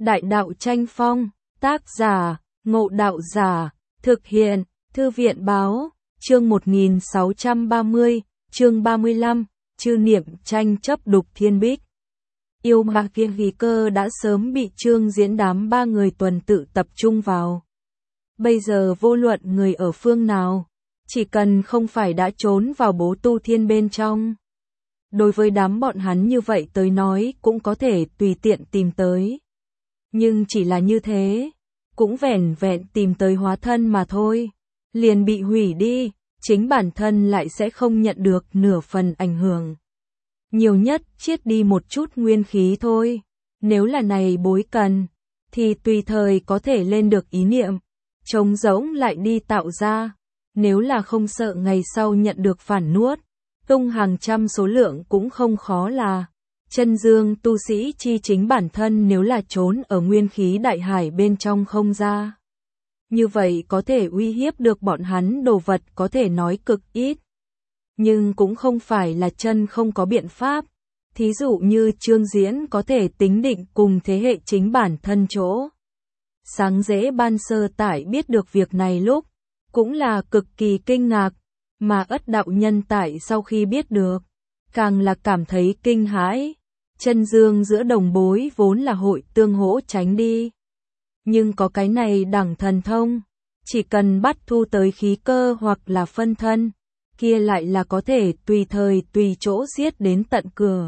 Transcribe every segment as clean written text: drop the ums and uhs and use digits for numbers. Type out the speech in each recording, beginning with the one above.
Đại đạo tranh phong, tác giả, Ngộ Đạo Giả, thực hiện, Thư viện báo, chương 1630, chương 35, chư niệm tranh chấp đục thiên bích. Yêu ma kia vì cơ đã sớm bị Trương Diễn đám ba người tuần tự tập trung vào. Bây giờ vô luận người ở phương nào, chỉ cần không phải đã trốn vào Bố Tu Thiên bên trong. Đối với đám bọn hắn như vậy tới nói cũng có thể tùy tiện tìm tới. Nhưng chỉ là như thế, cũng vẻn vẹn tìm tới hóa thân mà thôi, liền bị hủy đi, chính bản thân lại sẽ không nhận được nửa phần ảnh hưởng. Nhiều nhất chiết đi một chút nguyên khí thôi, nếu là này bối cần, thì tùy thời có thể lên được ý niệm, trống rỗng lại đi tạo ra, nếu là không sợ ngày sau nhận được phản nuốt, tung hàng trăm số lượng cũng không khó là. Chân dương tu sĩ chi chính bản thân nếu là trốn ở nguyên khí đại hải bên trong không ra. Như vậy có thể uy hiếp được bọn hắn đồ vật có thể nói cực ít. Nhưng cũng không phải là chân không có biện pháp. Thí dụ như Trương Diễn có thể tính định cùng thế hệ chính bản thân chỗ. Sáng dễ ban sơ tại biết được việc này lúc, cũng là cực kỳ kinh ngạc, mà Ất đạo nhân tại sau khi biết được, càng là cảm thấy kinh hãi. Chân dương giữa đồng bối vốn là hội tương hỗ tránh đi. Nhưng có cái này đẳng thần thông, chỉ cần bắt thu tới khí cơ hoặc là phân thân, kia lại là có thể tùy thời tùy chỗ giết đến tận cửa.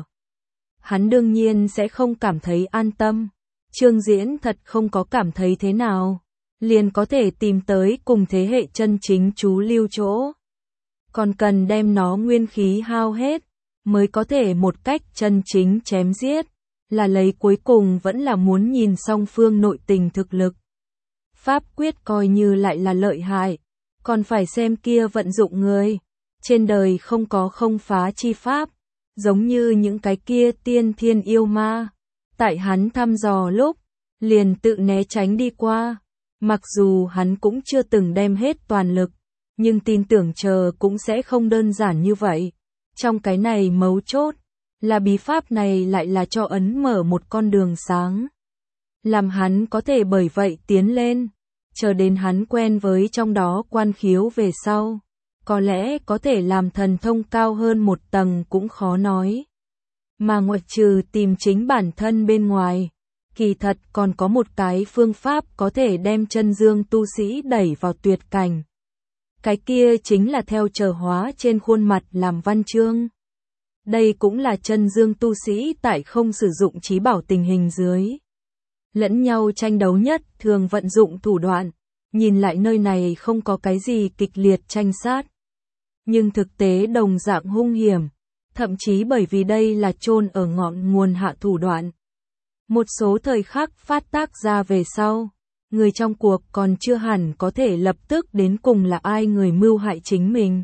Hắn đương nhiên sẽ không cảm thấy an tâm. Trương Diễn thật không có cảm thấy thế nào, liền có thể tìm tới cùng thế hệ chân chính chú lưu chỗ. Còn cần đem nó nguyên khí hao hết, mới có thể một cách chân chính chém giết, là lấy cuối cùng vẫn là muốn nhìn song phương nội tình thực lực. Pháp quyết coi như lại là lợi hại, còn phải xem kia vận dụng người. Trên đời không có không phá chi pháp, giống như những cái kia tiên thiên yêu ma. Tại hắn thăm dò lúc, liền tự né tránh đi qua. Mặc dù hắn cũng chưa từng đem hết toàn lực, nhưng tin tưởng chờ cũng sẽ không đơn giản như vậy. Trong cái này mấu chốt, là bí pháp này lại là cho ấn mở một con đường sáng. Làm hắn có thể bởi vậy tiến lên, chờ đến hắn quen với trong đó quan khiếu về sau. Có lẽ có thể làm thần thông cao hơn một tầng cũng khó nói. Mà ngoại trừ tìm chính bản thân bên ngoài, kỳ thật còn có một cái phương pháp có thể đem chân dương tu sĩ đẩy vào tuyệt cảnh. Cái kia chính là theo trở hóa trên khuôn mặt làm văn chương. Đây cũng là chân dương tu sĩ tại không sử dụng trí bảo tình hình dưới. Lẫn nhau tranh đấu nhất thường vận dụng thủ đoạn, nhìn lại nơi này không có cái gì kịch liệt tranh sát. Nhưng thực tế đồng dạng hung hiểm, thậm chí bởi vì đây là chôn ở ngọn nguồn hạ thủ đoạn. Một số thời khắc phát tác ra về sau, người trong cuộc còn chưa hẳn có thể lập tức đến cùng là ai người mưu hại chính mình.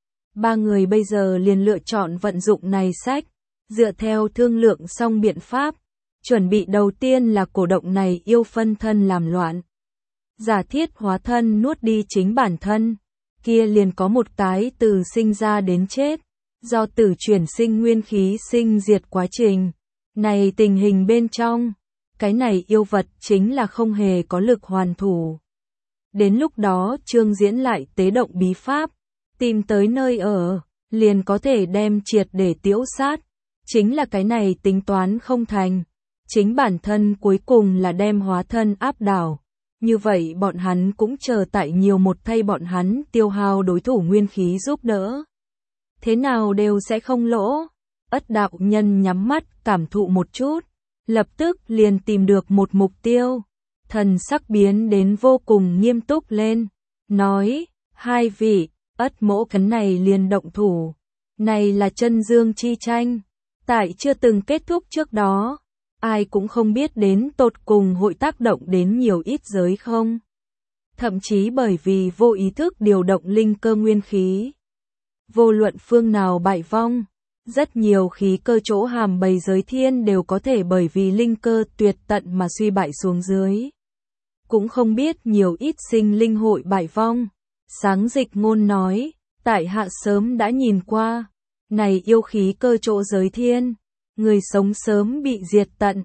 Ba người bây giờ liền lựa chọn vận dụng này sách, dựa theo thương lượng xong biện pháp, chuẩn bị đầu tiên là cổ động này yêu phân thân làm loạn. Giả thiết hóa thân nuốt đi chính bản thân, kia liền có một cái từ sinh ra đến chết, do tử chuyển sinh nguyên khí sinh diệt quá trình. Này tình hình bên trong, cái này yêu vật chính là không hề có lực hoàn thủ. Đến lúc đó Trương Diễn lại tế động bí pháp, tìm tới nơi ở, liền có thể đem triệt để tiễu sát. Chính là cái này tính toán không thành. Chính bản thân cuối cùng là đem hóa thân áp đảo. Như vậy bọn hắn cũng chờ tại nhiều một thay bọn hắn tiêu hao đối thủ nguyên khí giúp đỡ. Thế nào đều sẽ không lỗ. Ất đạo nhân nhắm mắt cảm thụ một chút, lập tức liền tìm được một mục tiêu. Thần sắc biến đến vô cùng nghiêm túc lên, nói, hai vị, Ất mỗ cấn này liền động thủ. Này là chân dương chi tranh, tại chưa từng kết thúc trước đó, ai cũng không biết đến tột cùng hội tác động đến nhiều ít giới không. Thậm chí bởi vì vô ý thức điều động linh cơ nguyên khí. Vô luận phương nào bại vong, rất nhiều khí cơ chỗ hàm bầy giới thiên đều có thể bởi vì linh cơ tuyệt tận mà suy bại xuống dưới. Cũng không biết nhiều ít sinh linh hội bại vong. Sáng dịch ngôn nói, tại hạ sớm đã nhìn qua, này yêu khí cơ chỗ giới thiên, người sống sớm bị diệt tận,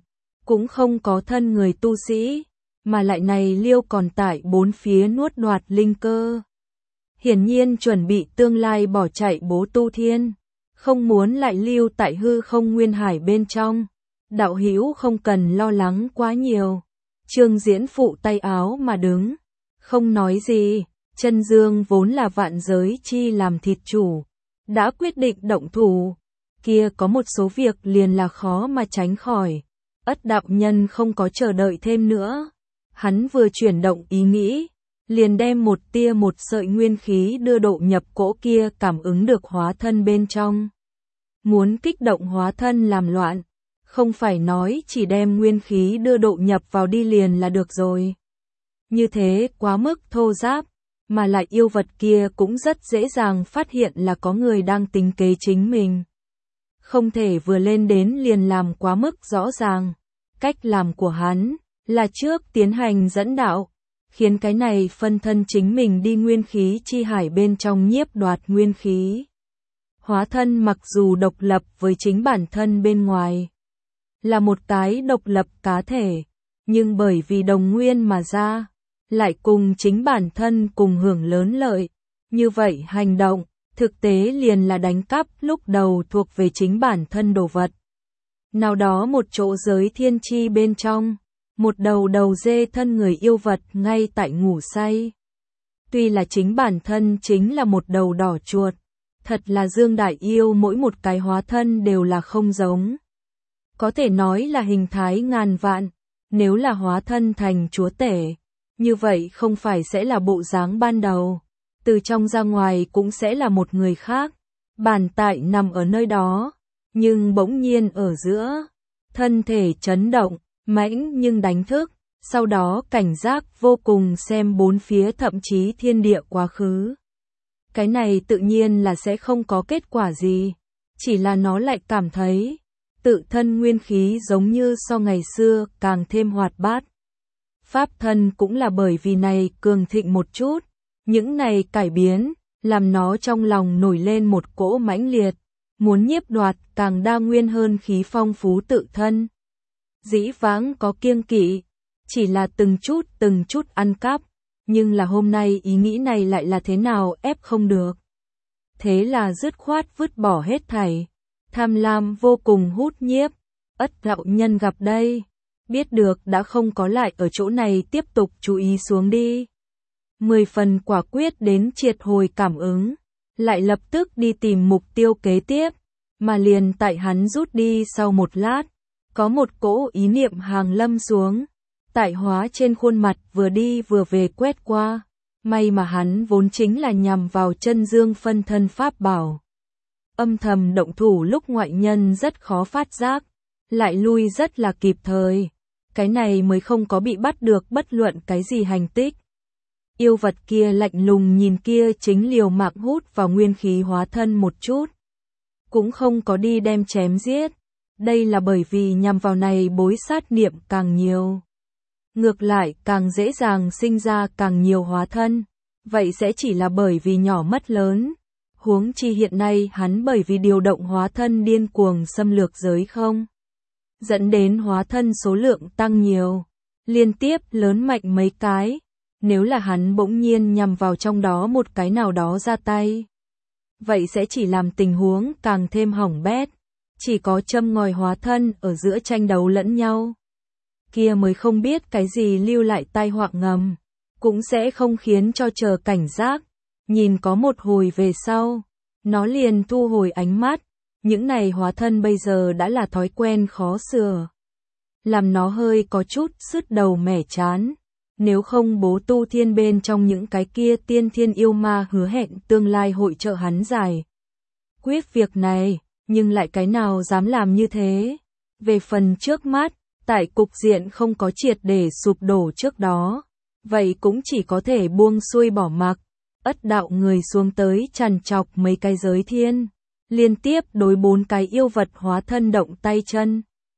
cũng không có thân người tu sĩ, mà lại này Liêu còn tại bốn phía nuốt đoạt linh cơ. Hiển nhiên chuẩn bị tương lai bỏ chạy Bố Tu Thiên, không muốn lại lưu tại hư không nguyên hải bên trong. Đạo hữu không cần lo lắng quá nhiều. Trương Diễn phụ tay áo mà đứng, không nói gì. Chân Dương vốn là vạn giới chi làm thịt chủ, đã quyết định động thủ. Kia có một số việc liền là khó mà tránh khỏi. Ất đạo nhân không có chờ đợi thêm nữa. Hắn vừa chuyển động ý nghĩ, liền đem một tia một sợi nguyên khí đưa độ nhập cỗ kia, cảm ứng được hóa thân bên trong. Muốn kích động hóa thân làm loạn, không phải nói chỉ đem nguyên khí đưa độ nhập vào đi liền là được rồi. Như thế quá mức thô ráp, mà lại yêu vật kia cũng rất dễ dàng phát hiện là có người đang tính kế chính mình. Không thể vừa lên đến liền làm quá mức rõ ràng. Cách làm của hắn là trước tiến hành dẫn đạo, khiến cái này phân thân chính mình đi nguyên khí chi hải bên trong nhiếp đoạt nguyên khí. Hóa thân mặc dù độc lập với chính bản thân bên ngoài, là một cái độc lập cá thể, nhưng bởi vì đồng nguyên mà ra, lại cùng chính bản thân cùng hưởng lớn lợi. Như vậy hành động, thực tế liền là đánh cắp lúc đầu thuộc về chính bản thân đồ vật. Nào đó một chỗ giới thiên chi bên trong, một đầu dê thân người yêu vật ngay tại ngủ say. Tuy là chính bản thân chính là một đầu đỏ chuột, thật là Dương Đại Yêu mỗi một cái hóa thân đều là không giống. Có thể nói là hình thái ngàn vạn, nếu là hóa thân thành chúa tể, như vậy không phải sẽ là bộ dáng ban đầu, từ trong ra ngoài cũng sẽ là một người khác, bản tại nằm ở nơi đó, nhưng bỗng nhiên ở giữa, thân thể chấn động, mãnh nhưng đánh thức, sau đó cảnh giác vô cùng xem bốn phía thậm chí thiên địa quá khứ. Cái này tự nhiên là sẽ không có kết quả gì, chỉ là nó lại cảm thấy tự thân nguyên khí giống như so ngày xưa càng thêm hoạt bát. Pháp thân cũng là bởi vì này cường thịnh một chút, những này cải biến, làm nó trong lòng nổi lên một cỗ mãnh liệt, muốn nhiếp đoạt càng đa nguyên hơn khí phong phú tự thân. Dĩ vãng có kiêng kỵ, chỉ là từng chút ăn cắp, nhưng là hôm nay ý nghĩ này lại là thế nào ép không được. Thế là dứt khoát vứt bỏ hết thảy, tham lam vô cùng hút nhiếp. Ất đạo nhân gặp đây, biết được đã không có lại ở chỗ này tiếp tục chú ý xuống đi. 10 phần quả quyết đến triệt hồi cảm ứng, lại lập tức đi tìm mục tiêu kế tiếp, mà liền tại hắn rút đi sau một lát, có một cỗ ý niệm hàng lâm xuống, tại hóa trên khuôn mặt vừa đi vừa về quét qua, may mà hắn vốn chính là nhằm vào chân dương phân thân pháp bảo. Âm thầm động thủ lúc ngoại nhân rất khó phát giác, lại lui rất là kịp thời, cái này mới không có bị bắt được bất luận cái gì hành tích. Yêu vật kia lạnh lùng nhìn kia chính liều mạng hút vào nguyên khí hóa thân một chút, cũng không có đi đem chém giết, đây là bởi vì nhằm vào này bối sát niệm càng nhiều, ngược lại càng dễ dàng sinh ra càng nhiều hóa thân, vậy sẽ chỉ là bởi vì nhỏ mất lớn. Huống chi hiện nay hắn bởi vì điều động hóa thân điên cuồng xâm lược giới không, dẫn đến hóa thân số lượng tăng nhiều, liên tiếp lớn mạnh mấy cái, nếu là hắn bỗng nhiên nhằm vào trong đó một cái nào đó ra tay, vậy sẽ chỉ làm tình huống càng thêm hỏng bét, chỉ có châm ngòi hóa thân ở giữa tranh đấu lẫn nhau. Kia mới không biết cái gì lưu lại tai họa ngầm, cũng sẽ không khiến cho chờ cảnh giác. Nhìn có một hồi về sau, nó liền thu hồi ánh mắt, những này hóa thân bây giờ đã là thói quen khó sửa. Làm nó hơi có chút sứt đầu mẻ chán, nếu không Bố Tu Thiên bên trong những cái kia tiên thiên yêu ma hứa hẹn tương lai hội trợ hắn giải quyết việc này, nhưng lại cái nào dám làm như thế. Về phần trước mắt, tại cục diện không có triệt để sụp đổ trước đó, vậy cũng chỉ có thể buông xuôi bỏ mặc. Ất đạo người xuống tới trằn trọc mấy cái giới thiên, liên tiếp đối 4 cái yêu vật hóa thân động tay chân.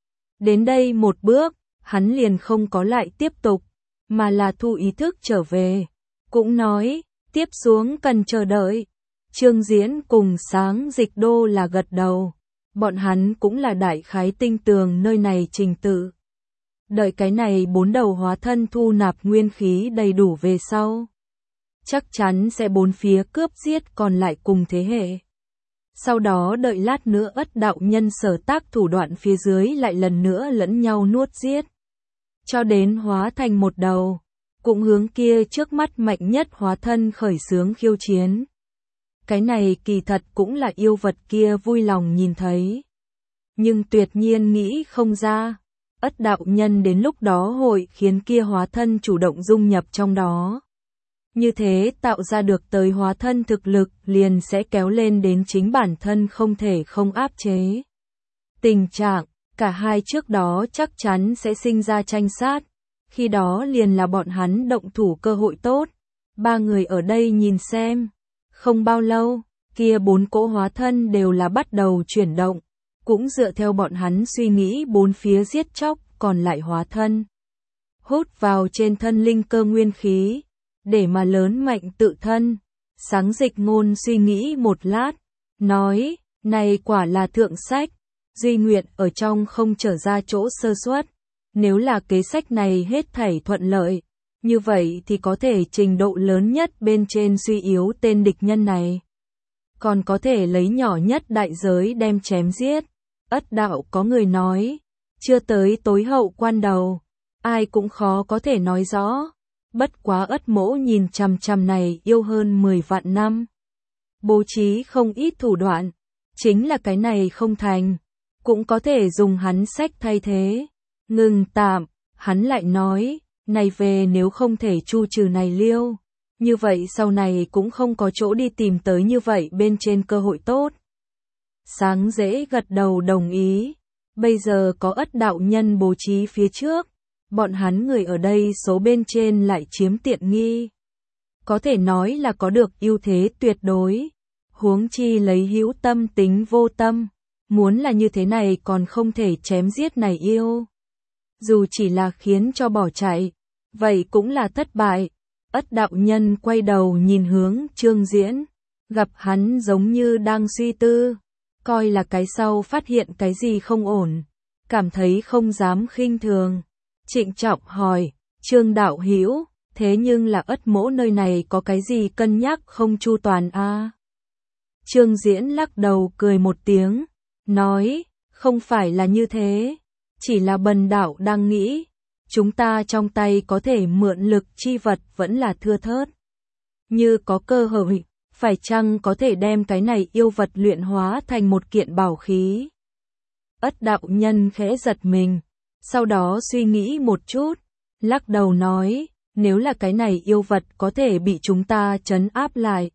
Đến đây một bước, hắn liền không có lại tiếp tục, mà là thu ý thức trở về. Cũng nói, tiếp xuống cần chờ đợi. Trương Diễn cùng Sáng Dịch Đô là gật đầu, bọn hắn cũng là đại khái tinh tường nơi này trình tự. Đợi cái này 4 đầu hóa thân thu nạp nguyên khí đầy đủ về sau. Chắc chắn sẽ bốn phía cướp giết còn lại cùng thế hệ. Sau đó đợi lát nữa Ất đạo nhân sở tác thủ đoạn phía dưới lại lần nữa lẫn nhau nuốt giết. Cho đến hóa thành một đầu, cũng hướng kia trước mắt mạnh nhất hóa thân khởi xướng khiêu chiến. Cái này kỳ thật cũng là yêu vật kia vui lòng nhìn thấy. Nhưng tuyệt nhiên nghĩ không ra, Ất đạo nhân đến lúc đó hội khiến kia hóa thân chủ động dung nhập trong đó. Như thế tạo ra được tới hóa thân thực lực liền sẽ kéo lên đến chính bản thân không thể không áp chế. Tình trạng, cả hai trước đó chắc chắn sẽ sinh ra tranh sát, khi đó liền là bọn hắn động thủ cơ hội tốt. Ba người ở đây nhìn xem, không bao lâu, kia 4 cỗ hóa thân đều là bắt đầu chuyển động, cũng dựa theo bọn hắn suy nghĩ bốn phía giết chóc còn lại hóa thân. Hút vào trên thân linh cơ nguyên khí, để mà lớn mạnh tự thân. Sáng Dịch Ngôn suy nghĩ một lát, nói, này quả là thượng sách, duy nguyện ở trong không trở ra chỗ sơ suất. Nếu là kế sách này hết thảy thuận lợi, như vậy thì có thể trình độ lớn nhất bên trên suy yếu tên địch nhân này. Còn có thể lấy nhỏ nhất đại giới đem chém giết. Ất đạo có người nói, chưa tới tối hậu quan đầu, ai cũng khó có thể nói rõ. Bất quá Ất mỗ nhìn chằm chằm này yêu hơn 10 vạn năm. Bố trí không ít thủ đoạn, chính là cái này không thành, cũng có thể dùng hắn sách thay thế. Ngừng tạm, hắn lại nói, này về nếu không thể chu trừ này liêu, như vậy sau này cũng không có chỗ đi tìm tới như vậy bên trên cơ hội tốt. Sáng dễ gật đầu đồng ý, bây giờ có Ất đạo nhân bố trí phía trước, bọn hắn người ở đây số bên trên lại chiếm tiện nghi. Có thể nói là có được ưu thế tuyệt đối, huống chi lấy hữu tâm tính vô tâm, muốn là như thế này còn không thể chém giết này yêu. Dù chỉ là khiến cho bỏ chạy, vậy cũng là thất bại. Ất đạo nhân quay đầu nhìn hướng Trương Diễn, gặp hắn giống như đang suy tư, coi là cái sau phát hiện cái gì không ổn, cảm thấy không dám khinh thường. Trịnh trọng hỏi, Trương đạo hữu, thế nhưng là Ất mỗ nơi này có cái gì cân nhắc không chu toàn a? Trương Diễn lắc đầu cười một tiếng, nói, không phải là như thế, chỉ là bần đạo đang nghĩ, chúng ta trong tay có thể mượn lực chi vật vẫn là thưa thớt. Như có cơ hội, phải chăng có thể đem cái này yêu vật luyện hóa thành một kiện bảo khí? Ất đạo nhân khẽ giật mình, sau đó suy nghĩ một chút, lắc đầu nói, nếu là cái này yêu vật có thể bị chúng ta trấn áp lại.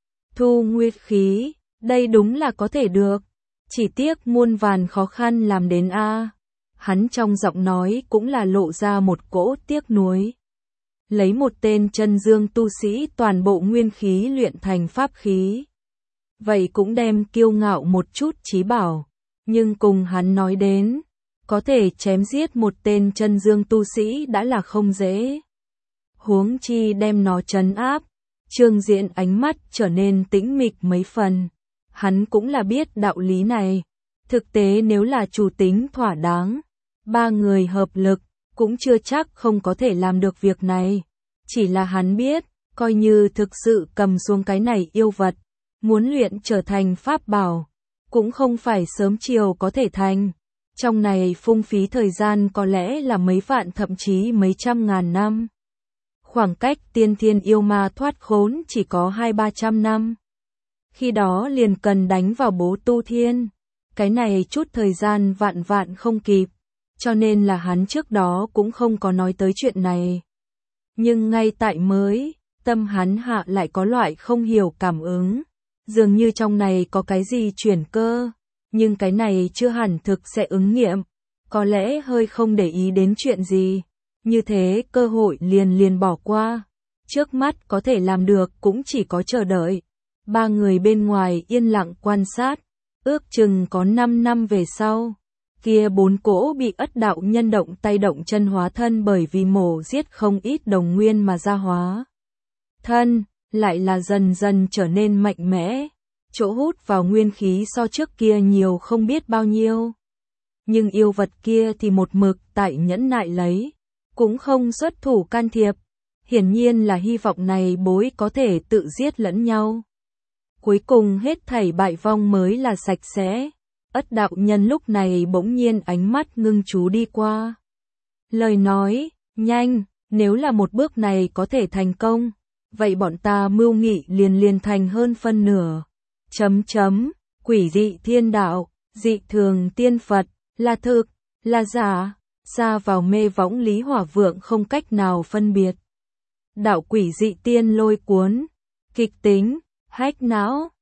Thu nguyên khí, đây đúng là có thể được, chỉ tiếc muôn vàn khó khăn làm đến a. Hắn trong giọng nói cũng là lộ ra một cỗ tiếc nuối. Lấy một tên chân dương tu sĩ toàn bộ nguyên khí luyện thành pháp khí. Vậy cũng đem kiêu ngạo một chút chí bảo, nhưng cùng hắn nói đến, có thể chém giết một tên chân dương tu sĩ đã là không dễ. Huống chi đem nó trấn áp, Trương Diễn ánh mắt trở nên tĩnh mịch mấy phần. Hắn cũng là biết đạo lý này. Thực tế nếu là chủ tính thỏa đáng, ba người hợp lực, cũng chưa chắc không có thể làm được việc này. Chỉ là hắn biết, coi như thực sự cầm xuống cái này yêu vật, muốn luyện trở thành pháp bảo, cũng không phải sớm chiều có thể thành. Trong này phung phí thời gian có lẽ là mấy vạn thậm chí mấy trăm ngàn năm. Khoảng cách tiên thiên yêu ma thoát khốn chỉ có 200-300 năm. Khi đó liền cần đánh vào bố tu thiên. Cái này chút thời gian vạn vạn không kịp, cho nên là hắn trước đó cũng không có nói tới chuyện này. Nhưng ngay tại mới, tâm hắn hạ lại có loại không hiểu cảm ứng. Dường như trong này có cái gì chuyển cơ, nhưng cái này chưa hẳn thực sẽ ứng nghiệm. Có lẽ hơi không để ý đến chuyện gì, như thế cơ hội liền bỏ qua. Trước mắt có thể làm được cũng chỉ có chờ đợi. Ba người bên ngoài yên lặng quan sát, ước chừng có 5 năm về sau. Kia 4 cỗ bị Ất đạo nhân động tay động chân hóa thân bởi vì mổ giết không ít đồng nguyên mà ra hóa thân, lại là dần dần trở nên mạnh mẽ, chỗ hút vào nguyên khí so trước kia nhiều không biết bao nhiêu. nhưng yêu vật kia thì một mực tại nhẫn nại lấy, cũng không xuất thủ can thiệp. Hiển nhiên là hy vọng này bối có thể tự giết lẫn nhau. Cuối cùng hết thảy bại vong mới là sạch sẽ. Ất đạo nhân lúc này bỗng nhiên ánh mắt ngưng chú đi qua. Lời nói, nhanh, nếu là một bước này có thể thành công, vậy bọn ta mưu nghị liền thành hơn phân nửa. Quỷ dị thiên đạo, dị thường tiên Phật, là thực, là giả, xa vào mê võng Lý Hỏa Vượng không cách nào phân biệt. Đạo quỷ dị tiên lôi cuốn, kịch tính, hách não,